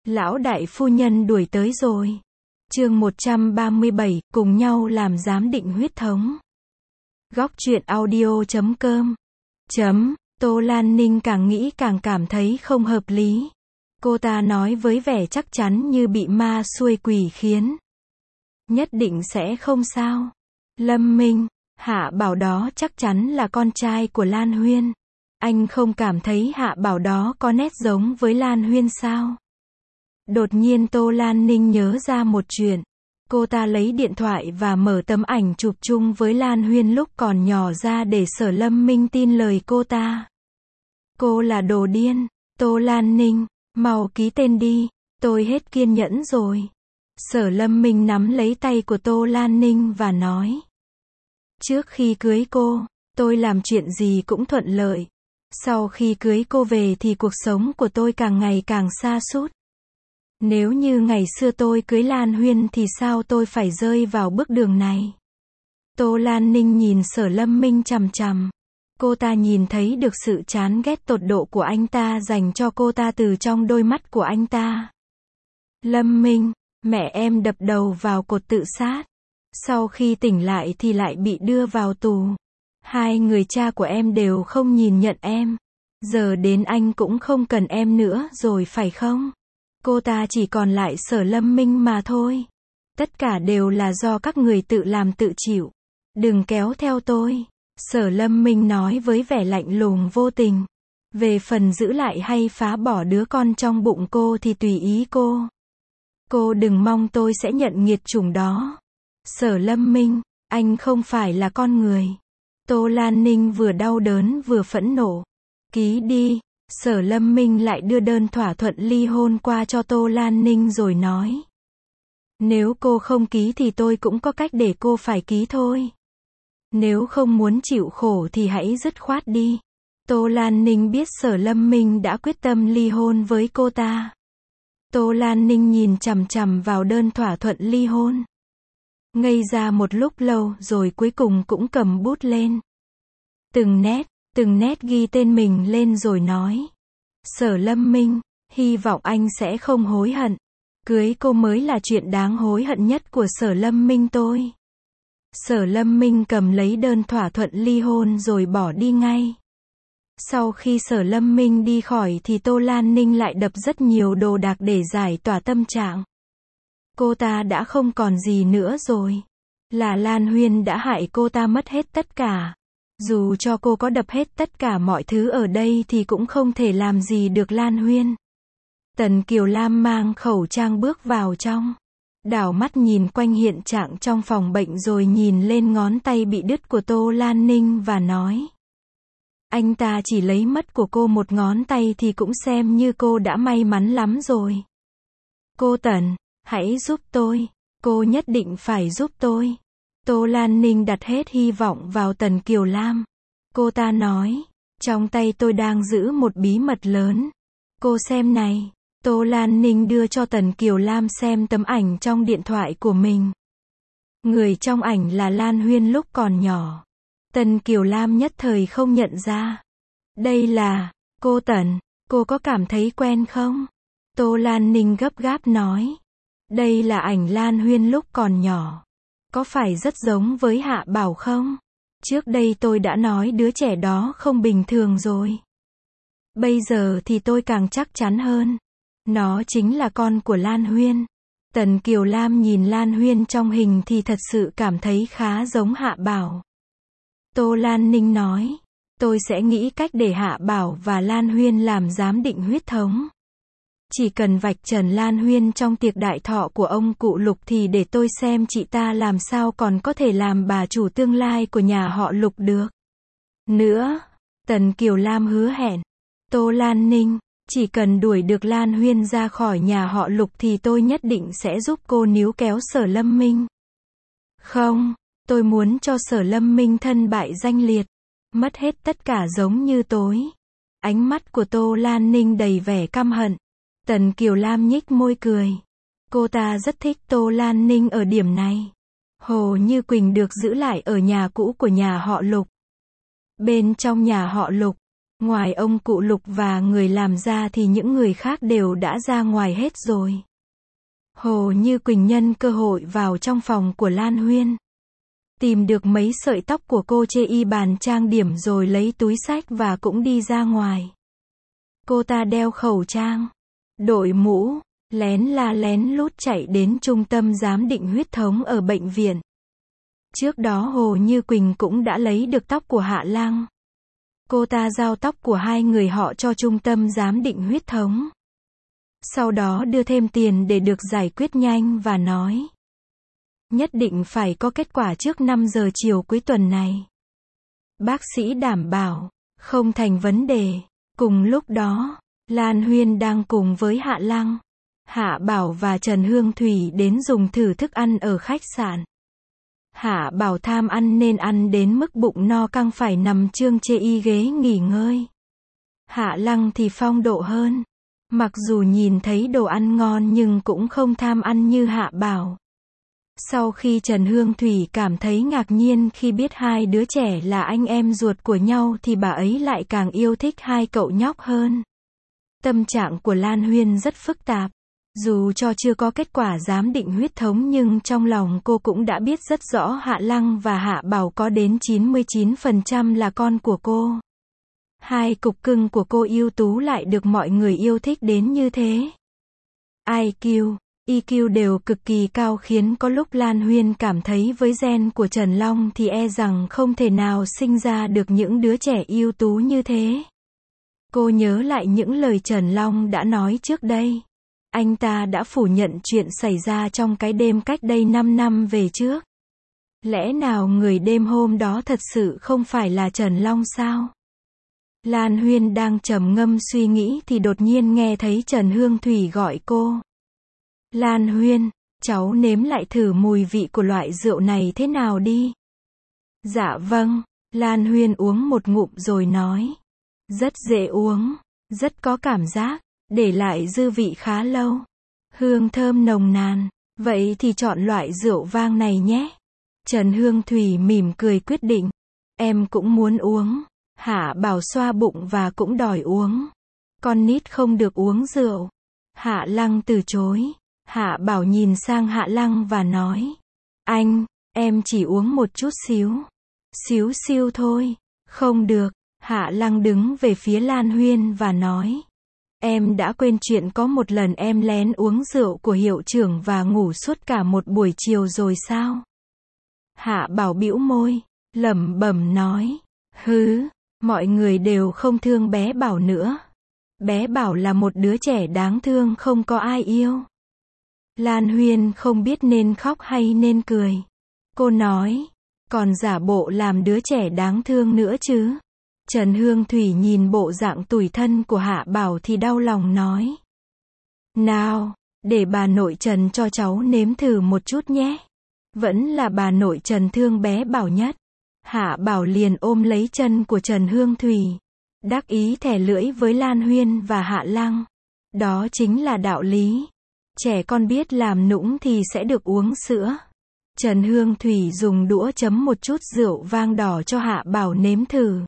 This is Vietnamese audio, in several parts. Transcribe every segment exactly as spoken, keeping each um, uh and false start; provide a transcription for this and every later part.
Lão đại phu nhân đuổi tới rồi. Chương một trăm ba mươi bảy, cùng nhau làm giám định huyết thống. Góc truyện audio chấm com. Chấm, Tô Lan Ninh càng nghĩ càng cảm thấy không hợp lý. Cô ta nói với vẻ chắc chắn như bị ma xuôi quỷ khiến. Nhất định sẽ không sao. Lâm Minh, Hạ Bảo đó chắc chắn là con trai của Lan Huyên. Anh không cảm thấy Hạ Bảo đó có nét giống với Lan Huyên sao? Đột nhiên Tô Lan Ninh nhớ ra một chuyện. Cô ta lấy điện thoại và mở tấm ảnh chụp chung với Lan Huyên lúc còn nhỏ ra để Sở Lâm Minh tin lời cô ta. Cô là đồ điên. Tô Lan Ninh, mau ký tên đi, tôi hết kiên nhẫn rồi. Sở Lâm Minh nắm lấy tay của Tô Lan Ninh và nói. Trước khi cưới cô, tôi làm chuyện gì cũng thuận lợi. Sau khi cưới cô về thì cuộc sống của tôi càng ngày càng sa sút. Nếu như ngày xưa tôi cưới Lan Huyên thì sao tôi phải rơi vào bước đường này? Tô Lan Ninh nhìn Sở Lâm Minh chằm chằm. Cô ta nhìn thấy được sự chán ghét tột độ của anh ta dành cho cô ta từ trong đôi mắt của anh ta. Lâm Minh, mẹ em đập đầu vào cột tự sát. Sau khi tỉnh lại thì lại bị đưa vào tù. Hai người cha của em đều không nhìn nhận em. Giờ đến anh cũng không cần em nữa rồi phải không? Cô ta chỉ còn lại Sở Lâm Minh mà thôi. Tất cả đều là do các người tự làm tự chịu. Đừng kéo theo tôi. Sở Lâm Minh nói với vẻ lạnh lùng vô tình. Về phần giữ lại hay phá bỏ đứa con trong bụng cô thì tùy ý cô. Cô đừng mong tôi sẽ nhận nghiệt chủng đó. Sở Lâm Minh, anh không phải là con người. Tô Lan Ninh vừa đau đớn vừa phẫn nộ. Ký đi. Sở Lâm Minh lại đưa đơn thỏa thuận ly hôn qua cho Tô Lan Ninh rồi nói. Nếu cô không ký thì tôi cũng có cách để cô phải ký thôi. Nếu không muốn chịu khổ thì hãy dứt khoát đi. Tô Lan Ninh biết Sở Lâm Minh đã quyết tâm ly hôn với cô ta. Tô Lan Ninh nhìn chằm chằm vào đơn thỏa thuận ly hôn. Ngây ra một lúc lâu rồi cuối cùng cũng cầm bút lên. Từng nét, từng nét ghi tên mình lên rồi nói. Sở Lâm Minh, hy vọng anh sẽ không hối hận. Cưới cô mới là chuyện đáng hối hận nhất của Sở Lâm Minh tôi. Sở Lâm Minh cầm lấy đơn thỏa thuận ly hôn rồi bỏ đi ngay. Sau khi Sở Lâm Minh đi khỏi thì Tô Lan Ninh lại đập rất nhiều đồ đạc để giải tỏa tâm trạng. Cô ta đã không còn gì nữa rồi. Là Lan Huyên đã hại cô ta mất hết tất cả. Dù cho cô có đập hết tất cả mọi thứ ở đây thì cũng không thể làm gì được Lan Huyên. Tần Kiều Lam mang khẩu trang bước vào trong. Đảo mắt nhìn quanh hiện trạng trong phòng bệnh rồi nhìn lên ngón tay bị đứt của Tô Lan Ninh và nói. Anh ta chỉ lấy mất của cô một ngón tay thì cũng xem như cô đã may mắn lắm rồi. Cô Tần, hãy giúp tôi. Cô nhất định phải giúp tôi. Tô Lan Ninh đặt hết hy vọng vào Tần Kiều Lam. Cô ta nói, trong tay tôi đang giữ một bí mật lớn. Cô xem này. Tô Lan Ninh đưa cho Tần Kiều Lam xem tấm ảnh trong điện thoại của mình. Người trong ảnh là Lan Huyên lúc còn nhỏ. Tần Kiều Lam nhất thời không nhận ra. Đây là, cô Tần, cô có cảm thấy quen không? Tô Lan Ninh gấp gáp nói. Đây là ảnh Lan Huyên lúc còn nhỏ. Có phải rất giống với Hạ Bảo không? Trước đây tôi đã nói đứa trẻ đó không bình thường rồi. Bây giờ thì tôi càng chắc chắn hơn. Nó chính là con của Lan Huyên. Tần Kiều Lam nhìn Lan Huyên trong hình thì thật sự cảm thấy khá giống Hạ Bảo. Tô Lan Ninh nói, tôi sẽ nghĩ cách để Hạ Bảo và Lan Huyên làm giám định huyết thống. Chỉ cần vạch trần Lan Huyên trong tiệc đại thọ của ông cụ Lục thì để tôi xem chị ta làm sao còn có thể làm bà chủ tương lai của nhà họ Lục được. Nữa, Tần Kiều Lam hứa hẹn. Tô Lan Ninh, chỉ cần đuổi được Lan Huyên ra khỏi nhà họ Lục thì tôi nhất định sẽ giúp cô níu kéo Sở Lâm Minh. Không, tôi muốn cho Sở Lâm Minh thân bại danh liệt. Mất hết tất cả giống như tối. Ánh mắt của Tô Lan Ninh đầy vẻ căm hận. Tần Kiều Lam nhích môi cười. Cô ta rất thích Tô Lan Ninh ở điểm này. Hồ Như Quỳnh được giữ lại ở nhà cũ của nhà họ Lục. Bên trong nhà họ Lục, Ngoài ông cụ Lục và người làm ra thì những người khác đều đã ra ngoài hết rồi. Hồ Như Quỳnh nhân cơ hội vào trong phòng của Lan Huyên. Tìm được mấy sợi tóc của cô chê y bàn trang điểm rồi lấy túi xách và cũng đi ra ngoài. Cô ta đeo khẩu trang, đội mũ, lén la lén lút chạy đến trung tâm giám định huyết thống ở bệnh viện. Trước đó Hồ Như Quỳnh cũng đã lấy được tóc của Hạ Lăng. Cô ta giao tóc của hai người họ cho trung tâm giám định huyết thống. Sau đó đưa thêm tiền để được giải quyết nhanh và nói nhất định phải có kết quả trước năm giờ chiều cuối tuần này. Bác sĩ đảm bảo, không thành vấn đề. Cùng lúc đó, Lan Huyên đang cùng với Hạ Lăng, Hạ Bảo và Trần Hương Thủy đến dùng thử thức ăn ở khách sạn. Hạ Bảo tham ăn nên ăn đến mức bụng no căng phải nằm trương chê y ghế nghỉ ngơi. Hạ Lăng thì phong độ hơn. Mặc dù nhìn thấy đồ ăn ngon nhưng cũng không tham ăn như Hạ Bảo. Sau khi Trần Hương Thủy cảm thấy ngạc nhiên khi biết hai đứa trẻ là anh em ruột của nhau thì bà ấy lại càng yêu thích hai cậu nhóc hơn. Tâm trạng của Lan Huyên rất phức tạp. Dù cho chưa có kết quả giám định huyết thống nhưng trong lòng cô cũng đã biết rất rõ Hạ Lăng và Hạ Bảo có đến chín mươi chín phần trăm là con của cô. Hai cục cưng của cô ưu tú lại được mọi người yêu thích đến như thế. i kiu, i kiu đều cực kỳ cao khiến có lúc Lan Huyên cảm thấy với gen của Trần Long thì e rằng không thể nào sinh ra được những đứa trẻ ưu tú như thế. Cô nhớ lại những lời Trần Long đã nói trước đây. Anh ta đã phủ nhận chuyện xảy ra trong cái đêm cách đây năm năm về trước. Lẽ nào người đêm hôm đó thật sự không phải là Trần Long sao? Lan Huyên đang trầm ngâm suy nghĩ thì đột nhiên nghe thấy Trần Hương Thủy gọi cô. Lan Huyên, cháu nếm lại thử mùi vị của loại rượu này thế nào đi. Dạ vâng, Lan Huyên uống một ngụm rồi nói. Rất dễ uống, rất có cảm giác, để lại dư vị khá lâu. Hương thơm nồng nàn, vậy thì chọn loại rượu vang này nhé. Trần Hương Thủy mỉm cười quyết định. Em cũng muốn uống. Hạ Bảo xoa bụng và cũng đòi uống. Con nít không được uống rượu. Hạ Lăng từ chối. Hạ Bảo nhìn sang Hạ Lăng và nói. Anh, em chỉ uống một chút xíu. Xíu xiu thôi. Không được. Hạ Lăng đứng về phía Lan Huyên và nói. Em đã quên chuyện có một lần em lén uống rượu của hiệu trưởng và ngủ suốt cả một buổi chiều rồi sao? Hạ Bảo bĩu môi, lẩm bẩm nói. Hứ, mọi người đều không thương bé Bảo nữa. Bé Bảo là một đứa trẻ đáng thương không có ai yêu. Lan Huyên không biết nên khóc hay nên cười. Cô nói, còn giả bộ làm đứa trẻ đáng thương nữa chứ. Trần Hương Thủy nhìn bộ dạng tủi thân của Hạ Bảo thì đau lòng nói. Nào, để bà nội Trần cho cháu nếm thử một chút nhé. Vẫn là bà nội Trần thương bé Bảo nhất. Hạ Bảo liền ôm lấy chân của Trần Hương Thủy. Đắc ý thè lưỡi với Lan Huyên và Hạ Lăng. Đó chính là đạo lý. Trẻ con biết làm nũng thì sẽ được uống sữa. Trần Hương Thủy dùng đũa chấm một chút rượu vang đỏ cho Hạ Bảo nếm thử.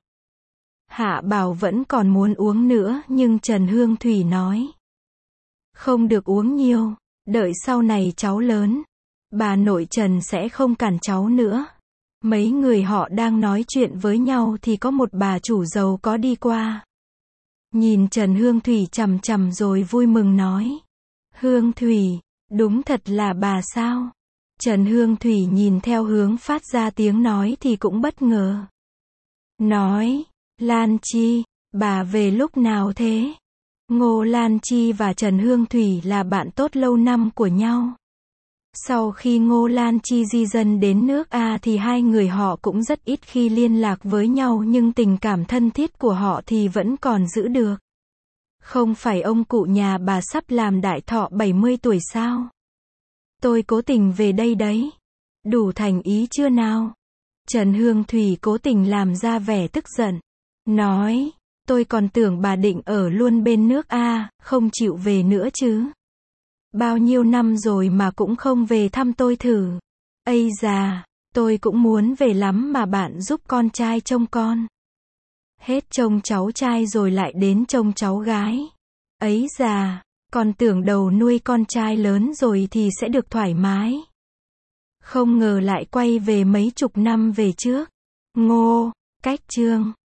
Hạ Bảo vẫn còn muốn uống nữa nhưng Trần Hương Thủy nói. Không được uống nhiều, đợi sau này cháu lớn. Bà nội Trần sẽ không cản cháu nữa. Mấy người họ đang nói chuyện với nhau thì có một bà chủ giàu có đi qua. Nhìn Trần Hương Thủy chằm chằm rồi vui mừng nói. Hương Thủy, đúng thật là bà sao? Trần Hương Thủy nhìn theo hướng phát ra tiếng nói thì cũng bất ngờ. Nói. Lan Chi, bà về lúc nào thế? Ngô Lan Chi và Trần Hương Thủy là bạn tốt lâu năm của nhau. Sau khi Ngô Lan Chi di dân đến nước A thì hai người họ cũng rất ít khi liên lạc với nhau nhưng tình cảm thân thiết của họ thì vẫn còn giữ được. Không phải ông cụ nhà bà sắp làm đại thọ bảy mươi tuổi sao? Tôi cố tình về đây đấy. Đủ thành ý chưa nào? Trần Hương Thủy cố tình làm ra vẻ tức giận. Nói, tôi còn tưởng bà định ở luôn bên nước A, không chịu về nữa chứ. Bao nhiêu năm rồi mà cũng không về thăm tôi thử. Ây già, tôi cũng muốn về lắm mà bạn giúp con trai trông con. Hết trông cháu trai rồi lại đến trông cháu gái. Ấy già, con tưởng đầu nuôi con trai lớn rồi thì sẽ được thoải mái. Không ngờ lại quay về mấy chục năm về trước. Ngô, cách chương.